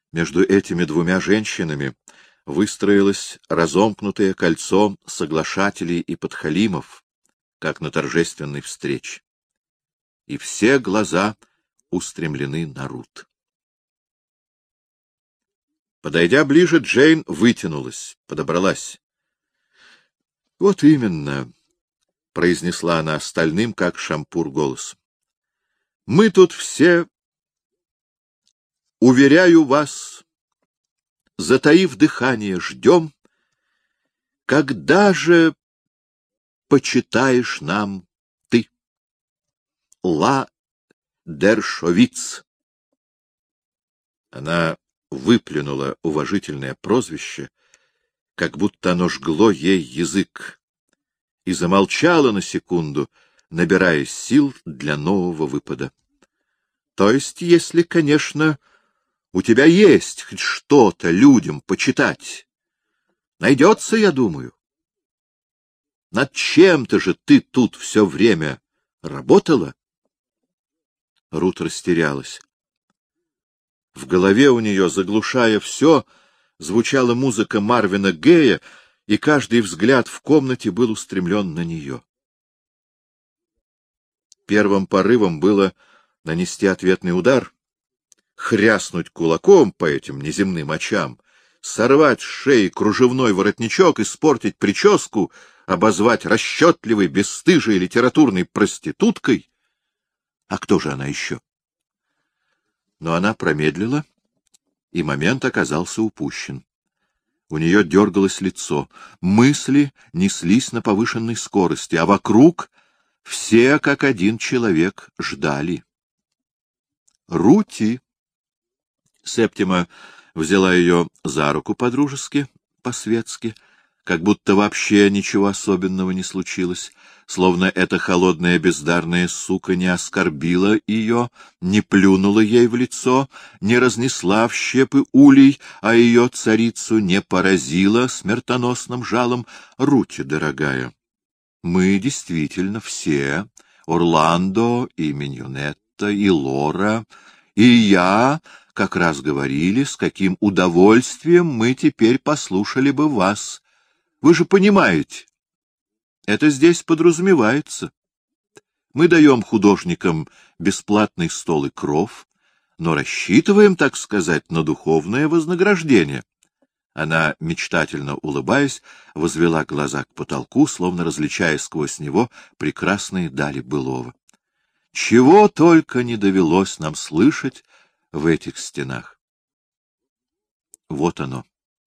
Между этими двумя женщинами выстроилось разомкнутое кольцо соглашателей и подхалимов, как на торжественной встрече. И все глаза устремлены на Рут. Подойдя ближе, Джейн вытянулась, подобралась. — Вот именно, — произнесла она стальным, как шампур, голосом. — Мы тут все, уверяю вас, затаив дыхание, ждем, когда же почитаешь нам ты, Ла Дершовиц. Она выплюнула уважительное прозвище, как будто оно жгло ей язык, и замолчала на секунду, набирая сил для нового выпада. То есть, если, конечно, у тебя есть хоть что-то людям почитать, найдется, я думаю. Над чем-то же ты тут все время работала? Рут растерялась. В голове у нее, заглушая все, звучала музыка Марвина Гея, и каждый взгляд в комнате был устремлен на нее. Первым порывом было нанести ответный удар, хряснуть кулаком по этим неземным очам, сорвать с шеи кружевной воротничок, испортить прическу, обозвать расчетливой, бесстыжей литературной проституткой. А кто же она еще? Но она промедлила, и момент оказался упущен. У нее дергалось лицо, мысли неслись на повышенной скорости, а вокруг все, как один человек, ждали. Рути! Септима взяла ее за руку по-дружески, по-светски, как будто вообще ничего особенного не случилось, словно эта холодная бездарная сука не оскорбила ее, не плюнула ей в лицо, не разнесла в щепы улей, а ее царицу не поразила смертоносным жалом. Рути, дорогая, мы действительно все, Орландо и Миньонетта, и Лора, и я, как раз говорили, с каким удовольствием мы теперь послушали бы вас. Вы же понимаете, это здесь подразумевается. Мы даем художникам бесплатный стол и кров, но рассчитываем, так сказать, на духовное вознаграждение. Она, мечтательно улыбаясь, возвела глаза к потолку, словно различая сквозь него прекрасные дали былого. Чего только не довелось нам слышать в этих стенах. Вот оно.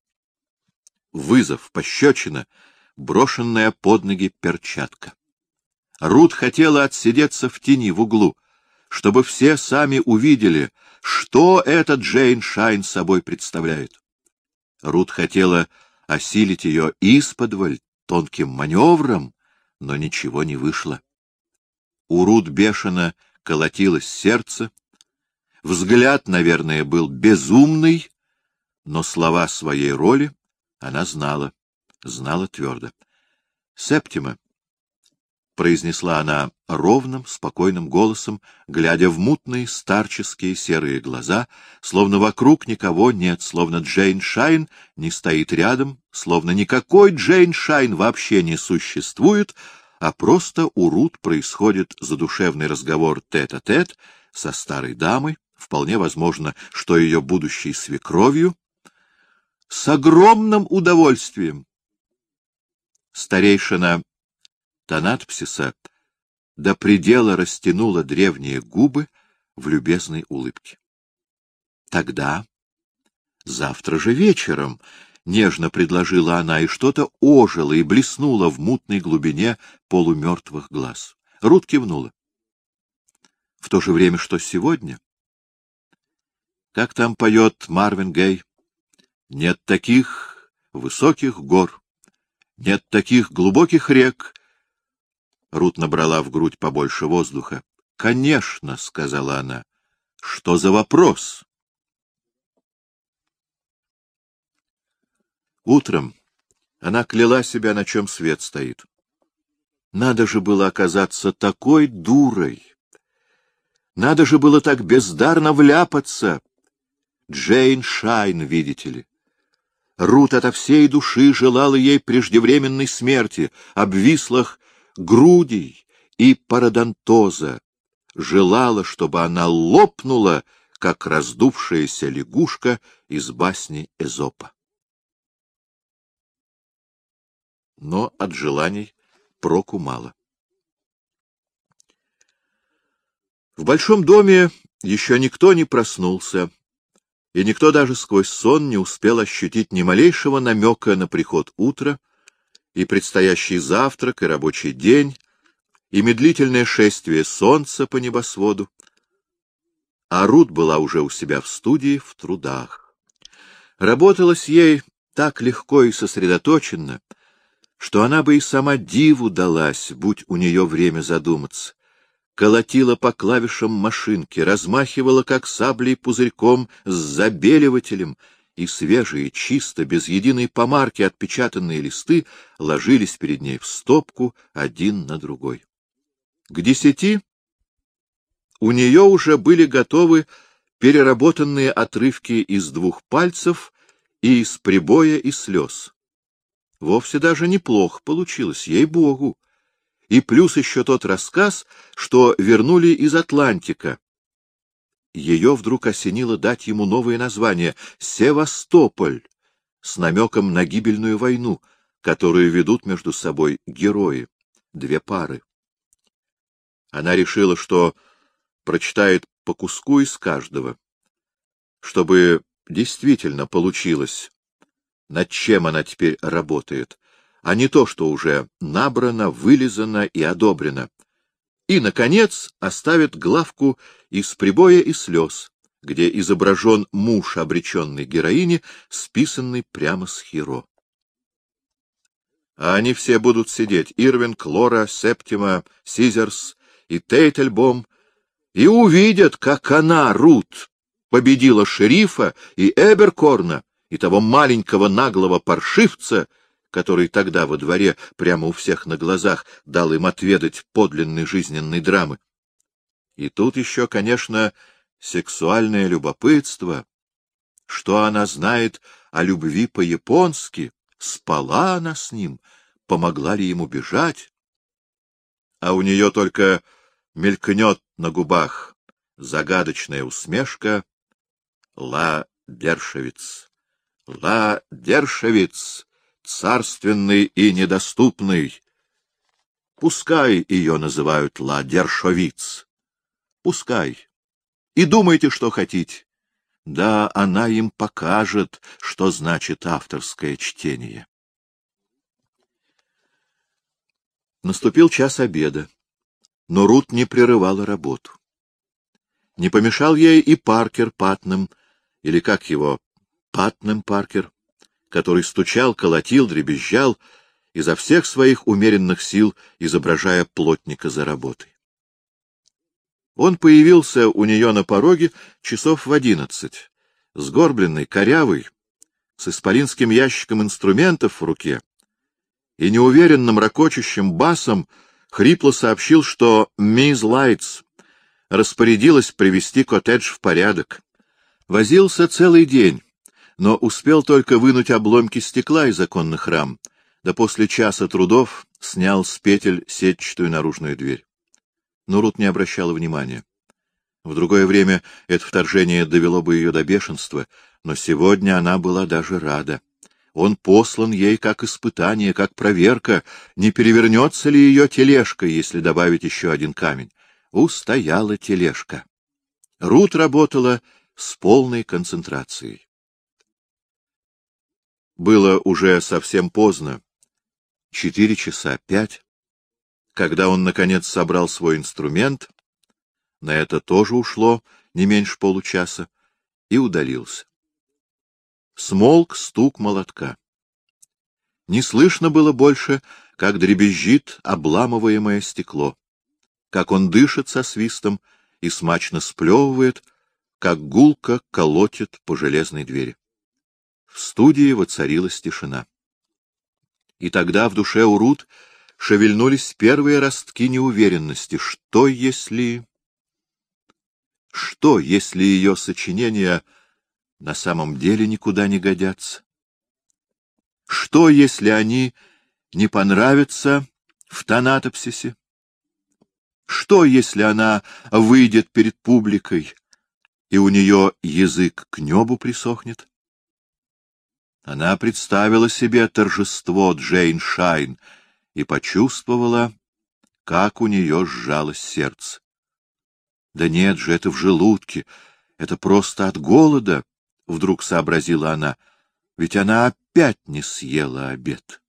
Вызов, пощечина, брошенная под ноги перчатка. Рут хотела отсидеться в тени в углу, чтобы все сами увидели, что этот Джейн Шайн собой представляет. Рут хотела осилить ее исподволь тонким маневром, но ничего не вышло. У Рут бешено колотилось сердце, взгляд, наверное, был безумный, но слова своей роли она знала твердо. — Септима, — произнесла она ровным, спокойным голосом, глядя в мутные старческие серые глаза, словно вокруг никого нет, словно Джейн Шайн не стоит рядом, словно никакой Джейн Шайн вообще не существует, а просто у Рут происходит задушевный разговор тет-а-тет со старой дамой, вполне возможно, что ее будущей свекровью, с огромным удовольствием. Старейшина Танатпсиса до предела растянула древние губы в любезной улыбке. Тогда, завтра же вечером, нежно предложила она, и что-то ожило и блеснуло в мутной глубине полумертвых глаз. Рут кивнула. В то же время, что сегодня? Как там поет Марвин Гей? Нет таких высоких гор, нет таких глубоких рек. Рут набрала в грудь побольше воздуха. — Конечно, — сказала она. — Что за вопрос? Утром она кляла себя, на чем свет стоит. Надо же было оказаться такой дурой. Надо же было так бездарно вляпаться. Джейн Шайн, видите ли. Рут ото всей души желала ей преждевременной смерти, обвислых грудей и пародонтоза, желала, чтобы она лопнула, как раздувшаяся лягушка из басни Эзопа. Но от желаний проку мало. В большом доме еще никто не проснулся, и никто даже сквозь сон не успел ощутить ни малейшего намека на приход утра, и предстоящий завтрак, и рабочий день, и медлительное шествие солнца по небосводу. А Рут была уже у себя в студии в трудах. Работалось ей так легко и сосредоточенно, что она бы и сама диву далась, будь у нее время задуматься. Колотила по клавишам машинки, размахивала, как саблей, пузырьком с забеливателем, и свежие, чисто, без единой помарки отпечатанные листы ложились перед ней в стопку один на другой. К 10 у нее уже были готовы переработанные отрывки из 2 пальцев и из прибоя и слез. Вовсе даже неплохо получилось, ей-богу. И плюс еще тот рассказ, что вернули из Атлантика. Ее вдруг осенило дать ему новое название — «Севастополь», с намеком на гибельную войну, которую ведут между собой герои, 2 пары. Она решила, что прочитает по куску из каждого, чтобы действительно получилось, над чем она теперь работает, а не то, что уже набрано, вылизано и одобрено. И, наконец, оставит главку из прибоя и слез, где изображен муж обреченной героини, списанный прямо с Хиро. А они все будут сидеть — Ирвинг, Лора, Септима, Сизерс и Тейтельбом, и увидят, как она, Рут, победила шерифа и Эберкорна, и того маленького наглого паршивца, который тогда во дворе, прямо у всех на глазах, дал им отведать подлинной жизненной драмы. И тут еще, конечно, сексуальное любопытство. Что она знает о любви по-японски? Спала она с ним? Помогла ли ему бежать? А у нее только мелькнет на губах загадочная усмешка «Ла Дершевиц! Ла Дершевиц! Царственный и недоступный! Пускай ее называют Ла Дершовиц! Пускай! И думайте, что хотите! Да, она им покажет, что значит авторское чтение». Наступил час обеда, но Рут не прерывала работу. Не помешал ей и Паркер Патнем, или как его, Патнем Паркер, который стучал, колотил, дребезжал, изо всех своих умеренных сил изображая плотника за работой. Он появился у нее на пороге часов в 11, сгорбленный, корявый, с исполинским ящиком инструментов в руке, и неуверенным ракочущим басом хрипло сообщил, что мисс Лайтс распорядилась привести коттедж в порядок. Возился целый день, но успел только вынуть обломки стекла из оконных рам, да после часа трудов снял с петель сетчатую наружную дверь. Но Рут не обращала внимания. В другое время это вторжение довело бы ее до бешенства, но сегодня она была даже рада. Он послан ей как испытание, как проверка, не перевернется ли ее тележка, если добавить еще один камень. Устояла тележка. Рут работала с полной концентрацией. Было уже совсем поздно, 4 часа 5, когда он, наконец, собрал свой инструмент, на это тоже ушло не меньше получаса, и удалился. Смолк стук молотка. Не слышно было больше, как дребезжит обламываемое стекло, как он дышит со свистом и смачно сплевывает, как гулко колотит по железной двери. В студии воцарилась тишина. И тогда в душе у Рут шевельнулись первые ростки неуверенности. Что, если ее сочинение на самом деле никуда не годятся? Что, если они не понравятся в тонатопсисе? Что, если она выйдет перед публикой, и у нее язык к небу присохнет? Она представила себе торжество Джейн Шайн и почувствовала, как у нее сжалось сердце. Да нет же, это в желудке, это просто от голода, — вдруг сообразила она, — ведь она опять не съела обед.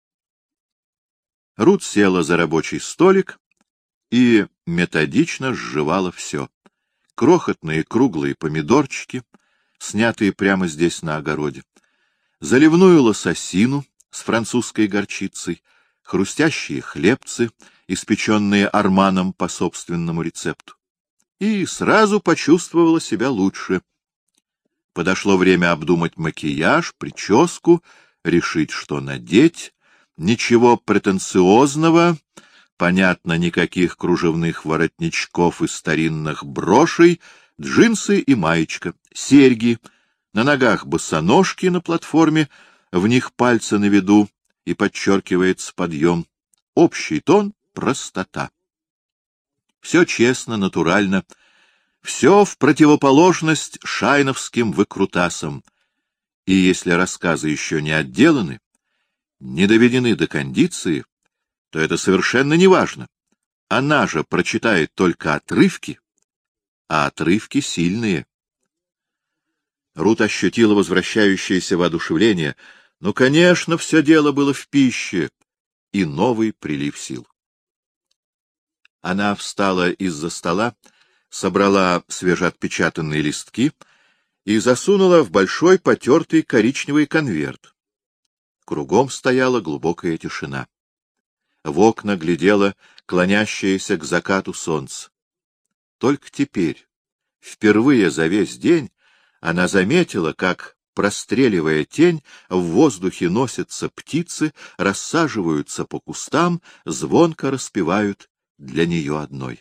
Рут села за рабочий столик и методично сживала все. Крохотные круглые помидорчики, снятые прямо здесь на огороде, заливную лососину с французской горчицей, хрустящие хлебцы, испеченные Арманом по собственному рецепту. И сразу почувствовала себя лучше. Подошло время обдумать макияж, прическу, решить, что надеть. Ничего претенциозного, понятно, никаких кружевных воротничков и старинных брошей, джинсы и маечка, серьги, на ногах босоножки на платформе, в них пальцы на виду и подчеркивается подъем. Общий тон — простота. Все честно, натурально, все в противоположность шайновским выкрутасам. И если рассказы еще не отделаны, не доведены до кондиции, то это совершенно не важно. Она же прочитает только отрывки, а отрывки сильные. Рут ощутила возвращающееся воодушевление. Ну, конечно, все дело было в пище, и новый прилив сил. Она встала из-за стола, собрала свежеотпечатанные листки и засунула в большой потертый коричневый конверт. Кругом стояла глубокая тишина. В окна глядело клонящееся к закату солнце. Только теперь, впервые за весь день, она заметила, как, простреливая тень, в воздухе носятся птицы, рассаживаются по кустам, звонко распевают для нее одной.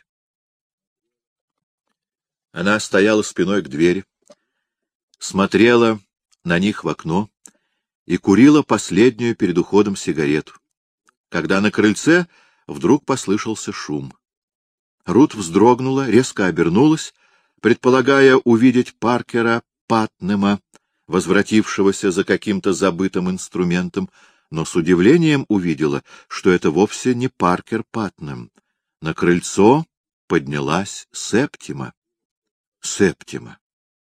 Она стояла спиной к двери, смотрела на них в окно и курила последнюю перед уходом сигарету, когда на крыльце вдруг послышался шум. Рут вздрогнула, резко обернулась, предполагая увидеть Паркера Патнема, возвратившегося за каким-то забытым инструментом, но с удивлением увидела, что это вовсе не Паркер Патнем. На крыльцо поднялась Септима. Септима.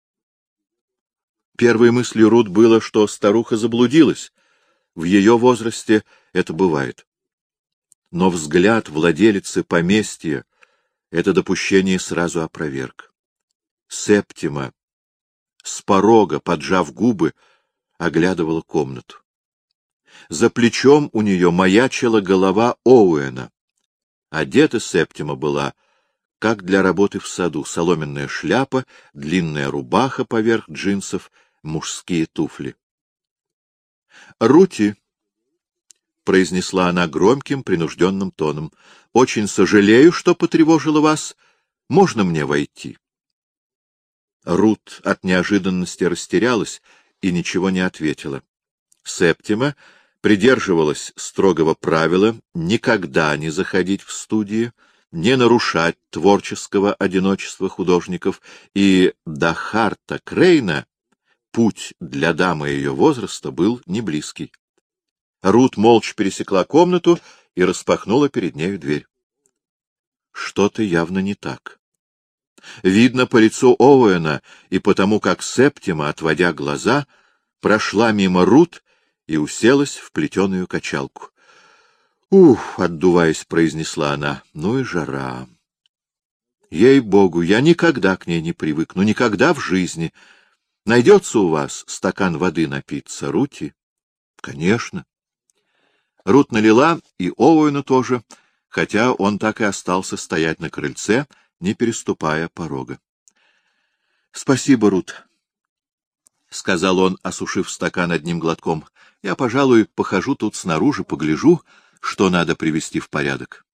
Первой мыслью Рут было, что старуха заблудилась. В ее возрасте это бывает. Но взгляд владелицы поместья это допущение сразу опроверг. Септима с порога, поджав губы, оглядывала комнату. За плечом у нее маячила голова Оуэна. Одета Септима была, как для работы в саду, соломенная шляпа, длинная рубаха поверх джинсов, мужские туфли. — Рути, — произнесла она громким, принужденным тоном, — очень сожалею, что потревожила вас. Можно мне войти? Рут от неожиданности растерялась и ничего не ответила. Септима придерживалась строгого правила никогда не заходить в студии, не нарушать творческого одиночества художников, и до Харта Крейна путь для дамы ее возраста был неблизкий. Рут молча пересекла комнату и распахнула перед нею дверь. Что-то явно не так. Видно по лицу Оуэна и потому, как Септима, отводя глаза, прошла мимо Рут и уселась в плетеную качалку. «Ух!» — отдуваясь, произнесла она. «Ну и жара! Ей-богу, я никогда к ней не привыкну, никогда в жизни. Найдется у вас стакан воды напиться, Рути?» «Конечно». Рут налила, и Оуэну тоже, хотя он так и остался стоять на крыльце, не переступая порога. — Спасибо, Рут, — сказал он, осушив стакан одним глотком. — Я, пожалуй, похожу тут снаружи, погляжу, что надо привести в порядок.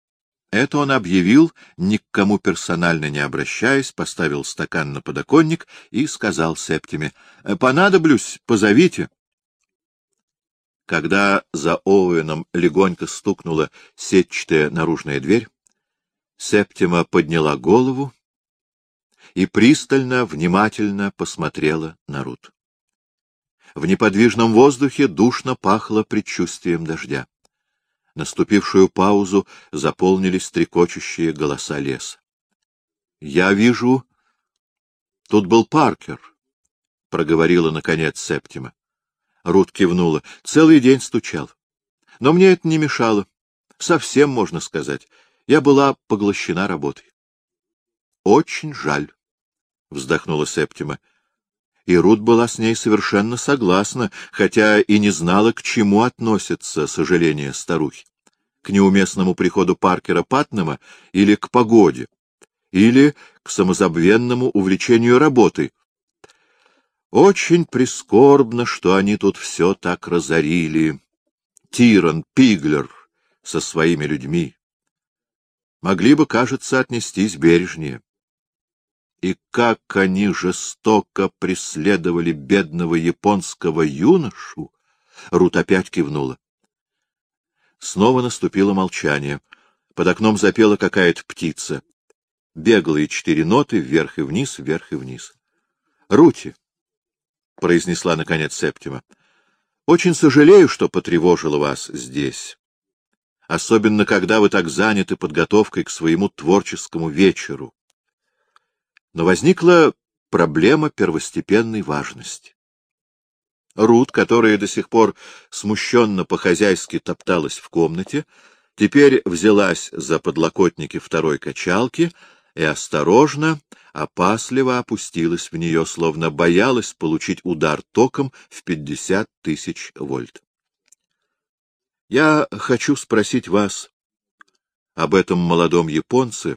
Это он объявил, ни к кому персонально не обращаясь, поставил стакан на подоконник и сказал Септиме: «Понадоблюсь, позовите». Когда за Оуэном легонько стукнула сетчатая наружная дверь, Септима подняла голову и пристально, внимательно посмотрела на Рут. В неподвижном воздухе душно пахло предчувствием дождя. Наступившую паузу заполнили стрекочущие голоса леса. — Я вижу, тут был Паркер, — проговорила, наконец, Септима. Рут кивнула. — Целый день стучал. Но мне это не мешало. Совсем, можно сказать. Я была поглощена работой. — Очень жаль, — вздохнула Септима. И Рут была с ней совершенно согласна, хотя и не знала, к чему относятся сожаления старухи. К неуместному приходу Паркера Патнема или к погоде, или к самозабвенному увлечению работой. Очень прискорбно, что они тут все так разорили. Тиран, Пиглер со своими людьми. Могли бы, кажется, отнестись бережнее. И как они жестоко преследовали бедного японского юношу! Рут опять кивнула. Снова наступило молчание. Под окном запела какая-то птица. Беглые 4 ноты вверх и вниз, вверх и вниз. — Рути, — произнесла наконец Септима, — очень сожалею, что потревожила вас здесь. Особенно, когда вы так заняты подготовкой к своему творческому вечеру. Но возникла проблема первостепенной важности. Рут, которая до сих пор смущенно по-хозяйски топталась в комнате, теперь взялась за подлокотники второй качалки и осторожно, опасливо опустилась в нее, словно боялась получить удар током в 50 000 вольт. — Я хочу спросить вас об этом молодом японце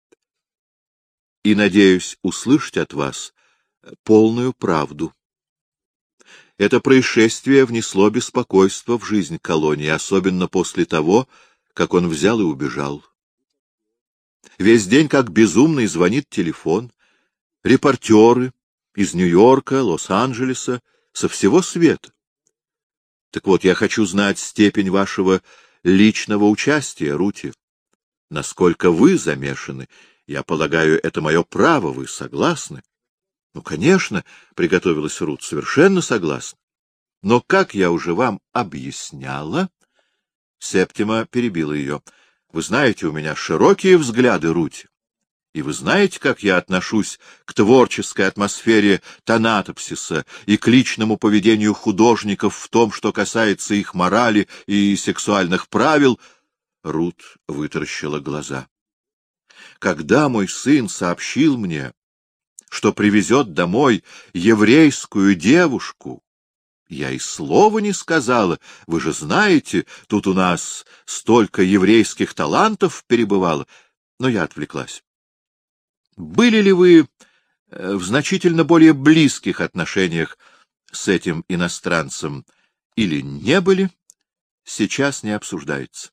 и надеюсь услышать от вас полную правду. Это происшествие внесло беспокойство в жизнь колонии, особенно после того, как он взял и убежал. Весь день, как безумный, звонит телефон. Репортеры из Нью-Йорка, Лос-Анджелеса, со всего света. Так вот, я хочу знать степень вашего личного участия, Рути. Насколько вы замешаны, я полагаю, это мое право, вы согласны? — Ну, конечно, — приготовилась Рут, — совершенно согласна. Но, как я уже вам объясняла... Септима перебила ее. — Вы знаете, у меня широкие взгляды, Рути. И вы знаете, как я отношусь к творческой атмосфере Танатопсиса и к личному поведению художников в том, что касается их морали и сексуальных правил. Рут вытаращила глаза. Когда мой сын сообщил мне, что привезет домой еврейскую девушку, я и слова не сказала. Вы же знаете, тут у нас столько еврейских талантов перебывало. Но я отвлеклась. Были ли вы в значительно более близких отношениях с этим иностранцем или не были, сейчас не обсуждается.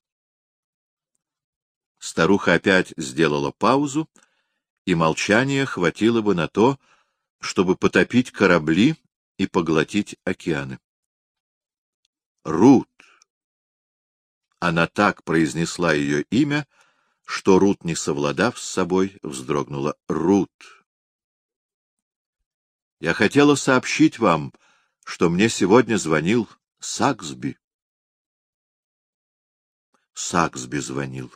Старуха опять сделала паузу, и молчание хватило бы на то, чтобы потопить корабли и поглотить океаны. Рут. Она так произнесла ее имя, что Рут, не совладав с собой, вздрогнула. Рут. Я хотела сообщить вам, что мне сегодня звонил Саксби. Саксби звонил.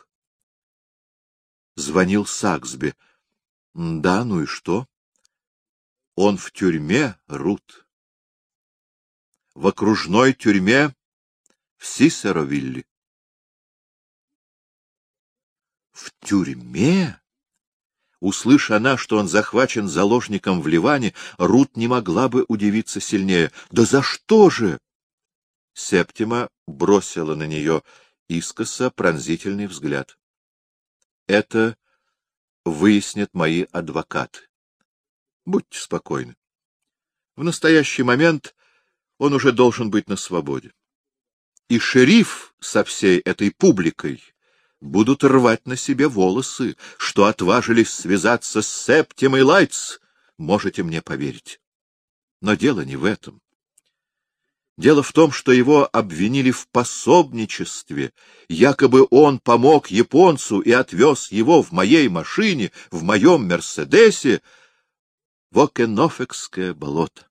Звонил Саксби. Да, ну и что? Он в тюрьме, Рут. В окружной тюрьме в Сисеровилле. В тюрьме? Услыша она, что он захвачен заложником в Ливане, Рут не могла бы удивиться сильнее. Да за что же? Септима бросила на нее искоса пронзительный взгляд. Это выяснят мои адвокаты. Будьте спокойны. В настоящий момент он уже должен быть на свободе. И шериф со всей этой публикой будут рвать на себе волосы, что отважились связаться с Септимой Лайтс, можете мне поверить. Но дело не в этом. Дело в том, что его обвинили в пособничестве, якобы он помог японцу и отвез его в моей машине, в моем Мерседесе, в Окенофекское болото.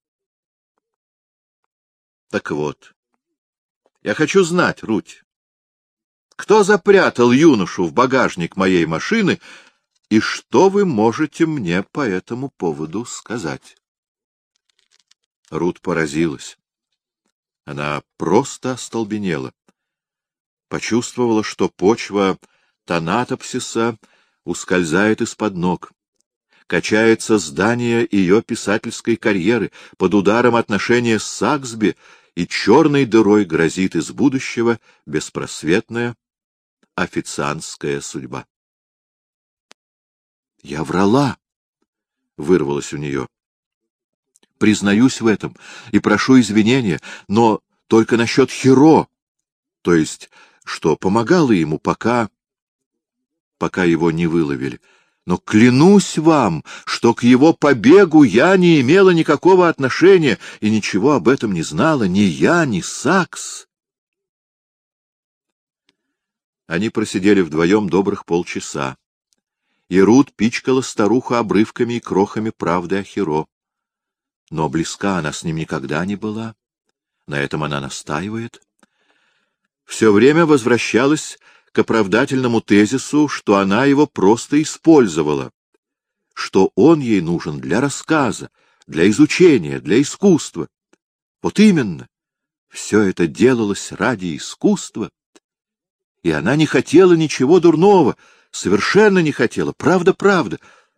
Так вот, я хочу знать, Руть, кто запрятал юношу в багажник моей машины, и что вы можете мне по этому поводу сказать? Рут поразилась. Она просто остолбенела. Почувствовала, что почва Танатопсиса ускользает из-под ног. Качается здание ее писательской карьеры под ударом отношения с Саксби, и черной дырой грозит из будущего беспросветная официантская судьба. — Я врала, — вырвалось у нее. Признаюсь в этом и прошу извинения, но только насчет Хиро, то есть, что помогало ему, пока его не выловили. Но клянусь вам, что к его побегу я не имела никакого отношения и ничего об этом не знала, ни я, ни Сакс. Они просидели вдвоем добрых полчаса, и Рут пичкала старуху обрывками и крохами правды о Хиро. Но близка она с ним никогда не была. На этом она настаивает. Все время возвращалась к оправдательному тезису, что она его просто использовала, что он ей нужен для рассказа, для изучения, для искусства. Вот именно, все это делалось ради искусства, и она не хотела ничего дурного, совершенно не хотела, правда.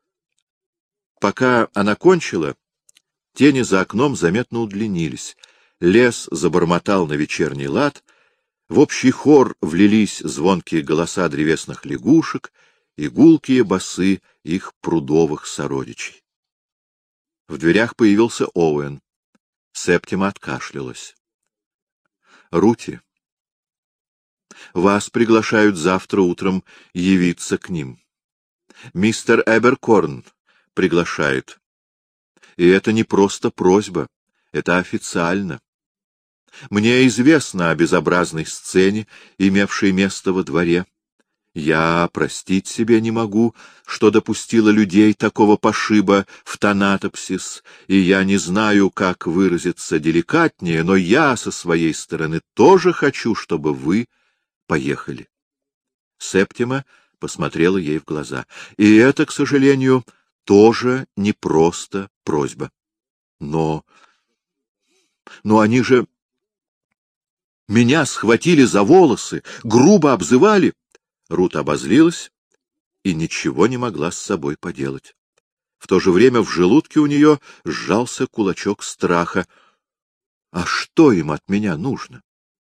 Пока она кончила, тени за окном заметно удлинились, лес забормотал на вечерний лад, в общий хор влились звонкие голоса древесных лягушек и гулкие басы их прудовых сородичей. В дверях появился Оуэн. Септима откашлялась. — Рути, вас приглашают завтра утром явиться к ним. Мистер Эберкорн приглашает. И это не просто просьба, это официально. Мне известно о безобразной сцене, имевшей место во дворе. Я простить себе не могу, что допустила людей такого пошиба в Танатопсис, и я не знаю, как выразиться деликатнее, но я со своей стороны тоже хочу, чтобы вы поехали. Септима посмотрела ей в глаза. И это, к сожалению, тоже не просто просьба. Но они же... Меня схватили за волосы, грубо обзывали. Рут обозлилась и ничего не могла с собой поделать. В то же время в желудке у нее сжался кулачок страха. А что им от меня нужно?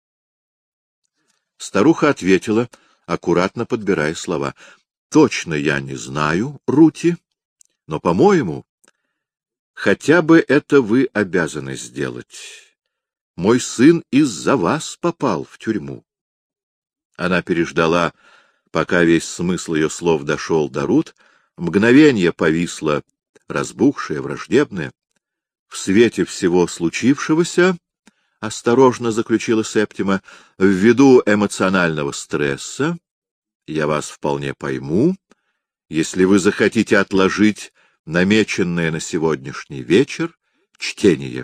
Старуха ответила, аккуратно подбирая слова. — Точно я не знаю, Рути, но, по-моему, хотя бы это вы обязаны сделать. Мой сын из-за вас попал в тюрьму. Она переждала, пока весь смысл ее слов дошел до Рут, мгновенье повисла, разбухшая, враждебная. В свете всего случившегося, осторожно заключила Септима, ввиду эмоционального стресса, я вас вполне пойму, если вы захотите отложить намеченное на сегодняшний вечер чтение.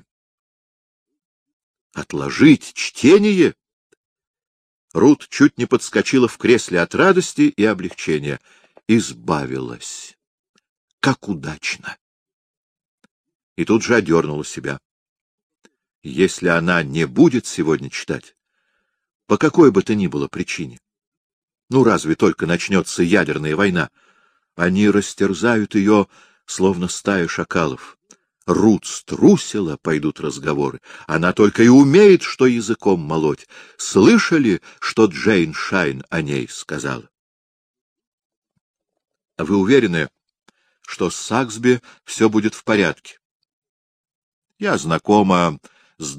Отложить чтение? Рут чуть не подскочила в кресле от радости и облегчения. Избавилась. Как удачно! И тут же одернула себя. Если она не будет сегодня читать, по какой бы то ни было причине, разве только начнется ядерная война, они растерзают ее, словно стая шакалов. Рут струсила, пойдут разговоры. Она только и умеет, что языком молоть. Слышали, что Джейн Шайн о ней сказала? — Вы уверены, что с Саксби все будет в порядке? — Я знакома с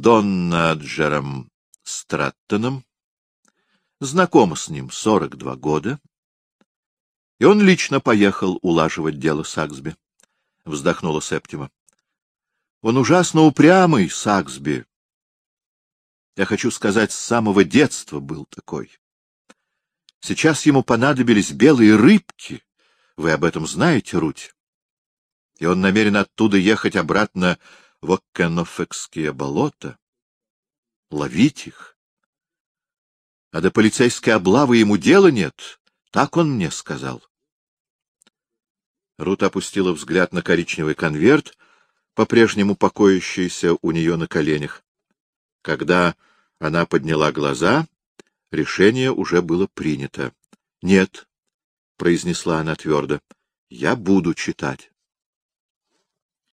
Доннаджером Страттоном. Знакома с ним 42 года. И он лично поехал улаживать дело Саксби, — вздохнула Септима. Он ужасно упрямый, Саксби. Я хочу сказать, с самого детства был такой. Сейчас ему понадобились белые рыбки. Вы об этом знаете, Руть? И он намерен оттуда ехать обратно в Оккенофекские болота, ловить их. А до полицейской облавы ему дела нет, так он мне сказал. Рут опустила взгляд на коричневый конверт, по-прежнему покоящийся у нее на коленях. Когда она подняла глаза, решение уже было принято. — Нет, — произнесла она твердо, — я буду читать.